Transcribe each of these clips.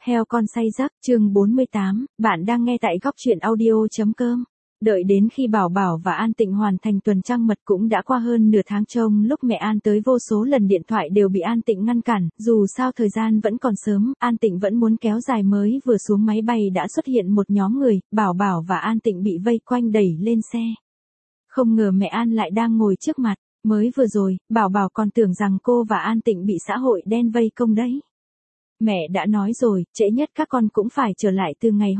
Heo con say giấc, chương 48, bạn đang nghe tại góc truyện audio.com. Đợi đến khi Bảo Bảo và An Tịnh hoàn thành tuần trăng mật cũng đã qua hơn nửa tháng trông, lúc mẹ An tới vô số lần điện thoại đều bị An Tịnh ngăn cản, dù sao thời gian vẫn còn sớm, An Tịnh vẫn muốn kéo dài mới vừa xuống máy bay đã xuất hiện một nhóm người, Bảo Bảo và An Tịnh bị vây quanh đẩy lên xe. Không ngờ mẹ An lại đang ngồi trước mặt, mới vừa rồi, Bảo Bảo còn tưởng rằng cô và An Tịnh bị xã hội đen vây công đấy. Mẹ đã nói rồi, trễ nhất các con cũng phải trở lại từ ngày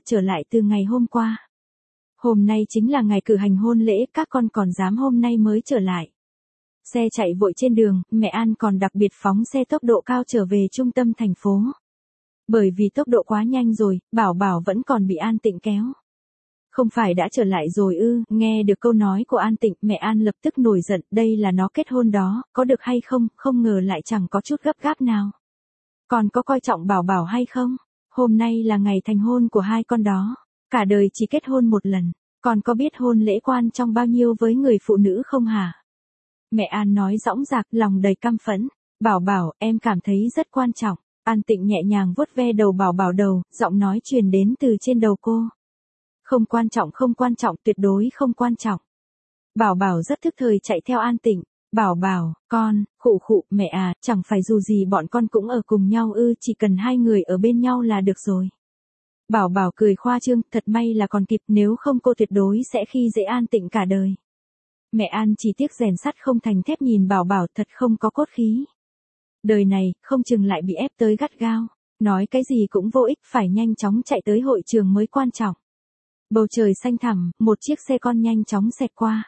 hôm qua. Hôm nay chính là ngày cử hành hôn lễ, các con còn dám hôm nay mới trở lại. Xe chạy vội trên đường, mẹ An còn đặc biệt phóng xe tốc độ cao trở về trung tâm thành phố. Bởi vì tốc độ quá nhanh rồi, Bảo Bảo vẫn còn bị An Tịnh kéo. Không phải đã trở lại rồi ư? Nghe được câu nói của An Tịnh, mẹ An lập tức nổi giận, đây là nó kết hôn đó, có được hay không, không ngờ lại chẳng có chút gấp gáp nào. Còn có coi trọng Bảo Bảo hay không? Hôm nay là ngày thành hôn của hai con đó. Cả đời chỉ kết hôn một lần. Còn có biết hôn lễ quan trọng bao nhiêu với người phụ nữ không hả? Mẹ An nói dõng dạc, lòng đầy căm phẫn. Bảo Bảo, em cảm thấy rất quan trọng. An Tịnh nhẹ nhàng vuốt ve đầu Bảo Bảo đầu, giọng nói truyền đến từ trên đầu cô. Không quan trọng, tuyệt đối không quan trọng. Bảo Bảo rất thức thời chạy theo An Tịnh. Bảo Bảo, con, khụ, mẹ à, chẳng phải dù gì bọn con cũng ở cùng nhau ư, chỉ cần hai người ở bên nhau là được rồi. Bảo Bảo cười khoa trương, thật may là còn kịp, nếu không cô tuyệt đối sẽ khi dễ An Tịnh cả đời. Mẹ An chỉ tiếc rèn sắt không thành thép nhìn Bảo Bảo thật không có cốt khí. Đời này, không chừng lại bị ép tới gắt gao, nói cái gì cũng vô ích, phải nhanh chóng chạy tới hội trường mới quan trọng. Bầu trời xanh thẳm, một chiếc xe con nhanh chóng xẹt qua.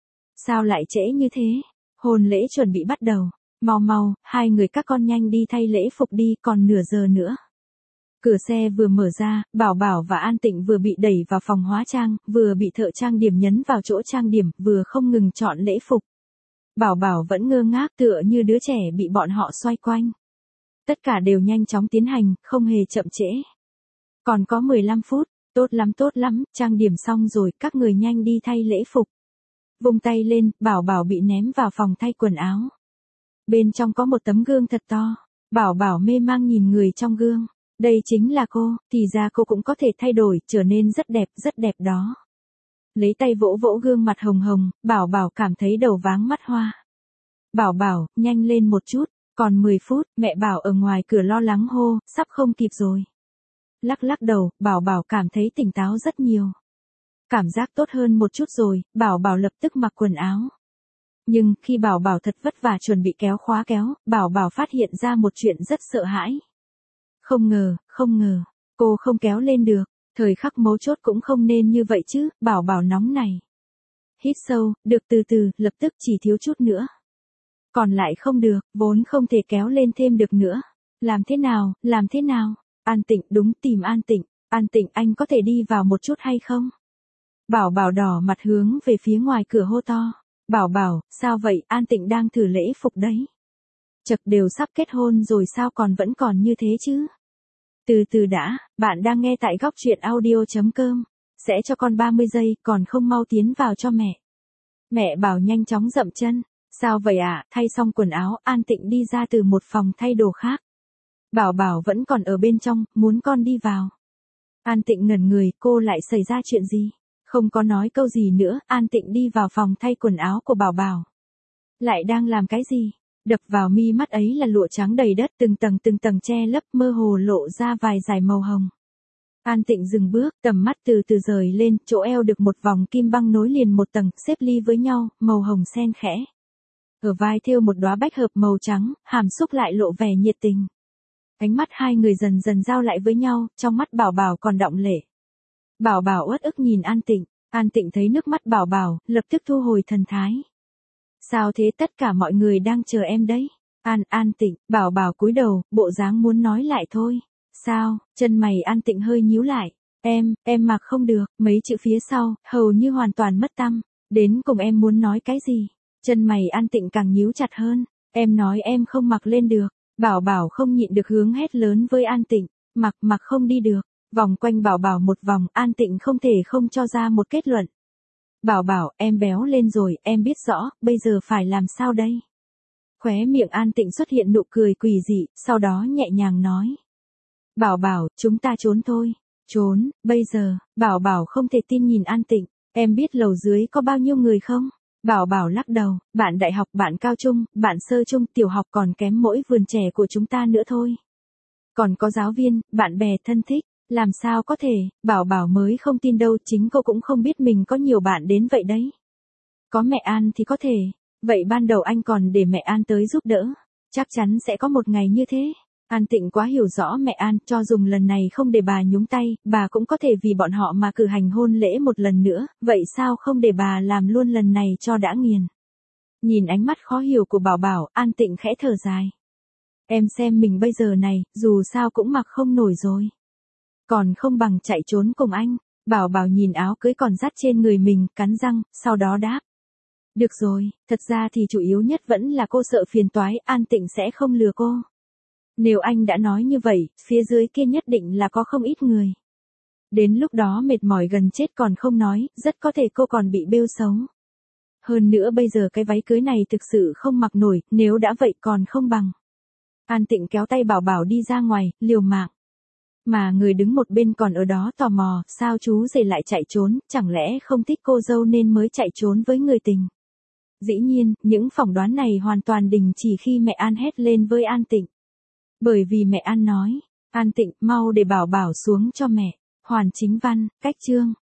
Sao lại trễ như thế? Hôn lễ chuẩn bị bắt đầu. Mau, hai người các con nhanh đi thay lễ phục đi, còn nửa giờ nữa. Cửa xe vừa mở ra, Bảo Bảo và An Tịnh vừa bị đẩy vào phòng hóa trang, vừa bị thợ trang điểm nhấn vào chỗ trang điểm, vừa không ngừng chọn lễ phục. Bảo Bảo vẫn ngơ ngác tựa như đứa trẻ bị bọn họ xoay quanh. Tất cả đều nhanh chóng tiến hành, không hề chậm trễ. Còn có 15 phút, tốt lắm, trang điểm xong rồi, các người nhanh đi thay lễ phục. Vung tay lên, Bảo Bảo bị ném vào phòng thay quần áo. Bên trong có một tấm gương thật to. Bảo Bảo mê mang nhìn người trong gương. Đây chính là cô, thì ra cô cũng có thể thay đổi, trở nên rất đẹp đó. Lấy tay vỗ gương mặt hồng hồng, Bảo Bảo cảm thấy đầu váng mắt hoa. Bảo Bảo, nhanh lên một chút, còn 10 phút, mẹ Bảo ở ngoài cửa lo lắng hô, sắp không kịp rồi. Lắc đầu, Bảo Bảo cảm thấy tỉnh táo rất nhiều. Cảm giác tốt hơn một chút rồi, Bảo Bảo lập tức mặc quần áo. Nhưng, khi Bảo Bảo thật vất vả chuẩn bị kéo khóa kéo, Bảo Bảo phát hiện ra một chuyện rất sợ hãi. Không ngờ, cô không kéo lên được, thời khắc mấu chốt cũng không nên như vậy chứ, Bảo Bảo nóng này. Hít sâu, được từ từ, lập tức chỉ thiếu chút nữa. Còn lại không được, vốn không thể kéo lên thêm được nữa. Làm thế nào? An Tịnh, đúng, tìm An Tịnh. An Tịnh, anh có thể đi vào một chút hay không? Bảo Bảo đỏ mặt hướng về phía ngoài cửa hô to. Bảo Bảo, sao vậy, An Tịnh đang thử lễ phục đấy. Chật, đều sắp kết hôn rồi sao vẫn còn như thế chứ? Từ từ đã, bạn đang nghe tại góc truyện audio.com. Sẽ cho con 30 giây, còn không mau tiến vào cho mẹ. Mẹ Bảo nhanh chóng dậm chân. Sao vậy ạ? Thay xong quần áo, An Tịnh đi ra từ một phòng thay đồ khác. Bảo Bảo vẫn còn ở bên trong, muốn con đi vào. An Tịnh ngẩn người, cô lại xảy ra chuyện gì? Không có nói câu gì nữa, An Tịnh đi vào phòng thay quần áo của Bảo Bảo. Lại đang làm cái gì? Đập vào mi mắt ấy là lụa trắng đầy đất, từng tầng che lấp, mơ hồ lộ ra vài dải màu hồng. An Tịnh dừng bước, tầm mắt từ từ rời lên, chỗ eo được một vòng kim băng nối liền một tầng, xếp ly với nhau, màu hồng xen khẽ. Ở vai thêu một đóa bách hợp màu trắng, hàm xúc lại lộ vẻ nhiệt tình. Ánh mắt hai người dần dần giao lại với nhau, trong mắt Bảo Bảo còn đọng lệ. Bảo Bảo uất ức nhìn An Tịnh. An Tịnh thấy nước mắt Bảo Bảo, lập tức thu hồi thần thái. Sao thế, tất cả mọi người đang chờ em đấy. An Tịnh, Bảo Bảo cúi đầu, bộ dáng muốn nói lại thôi. Sao, chân mày An Tịnh hơi nhíu lại. Em mặc không được, mấy chữ phía sau, hầu như hoàn toàn mất tăm. Đến cùng em muốn nói cái gì? Chân mày An Tịnh càng nhíu chặt hơn. Em nói em không mặc lên được. Bảo Bảo không nhịn được hướng hét lớn với An Tịnh. Mặc không đi được. Vòng quanh Bảo Bảo một vòng, An Tịnh không thể không cho ra một kết luận. Bảo Bảo, em béo lên rồi, em biết rõ, bây giờ phải làm sao đây? Khóe miệng An Tịnh xuất hiện nụ cười quỷ dị, sau đó nhẹ nhàng nói. Bảo Bảo, chúng ta trốn thôi. Trốn, bây giờ, Bảo Bảo không thể tin nhìn An Tịnh, em biết lầu dưới có bao nhiêu người không? Bảo Bảo lắc đầu, bạn đại học, bạn cao trung, bạn sơ trung, tiểu học còn kém mỗi vườn trẻ của chúng ta nữa thôi. Còn có giáo viên, bạn bè thân thích, làm sao có thể, Bảo Bảo mới không tin đâu, chính cô cũng không biết mình có nhiều bạn đến vậy đấy. Có mẹ An thì có thể, vậy ban đầu anh còn để mẹ An tới giúp đỡ, chắc chắn sẽ có một ngày như thế. An Tịnh quá hiểu rõ mẹ An, cho dùng lần này không để bà nhúng tay, bà cũng có thể vì bọn họ mà cử hành hôn lễ một lần nữa, vậy sao không để bà làm luôn lần này cho đã nghiền. Nhìn ánh mắt khó hiểu của Bảo Bảo, An Tịnh khẽ thở dài. Em xem mình bây giờ này, dù sao cũng mặc không nổi rồi. Còn không bằng chạy trốn cùng anh. Bảo Bảo nhìn áo cưới còn dắt trên người mình, cắn răng, sau đó đáp. Được rồi, thật ra thì chủ yếu nhất vẫn là cô sợ phiền toái, An Tịnh sẽ không lừa cô. Nếu anh đã nói như vậy, phía dưới kia nhất định là có không ít người. Đến lúc đó mệt mỏi gần chết còn không nói, rất có thể cô còn bị bêu xấu. Hơn nữa bây giờ cái váy cưới này thực sự không mặc nổi, nếu đã vậy còn không bằng. An Tịnh kéo tay Bảo Bảo đi ra ngoài, liều mạng. Mà người đứng một bên còn ở đó tò mò, sao chú rể lại chạy trốn, chẳng lẽ không thích cô dâu nên mới chạy trốn với người tình. Dĩ nhiên, những phỏng đoán này hoàn toàn đình chỉ khi mẹ An hét lên với An Tịnh. Bởi vì mẹ An nói, An Tịnh, mau để Bảo Bảo xuống cho mẹ. Hoàn Chính Văn, cách chương.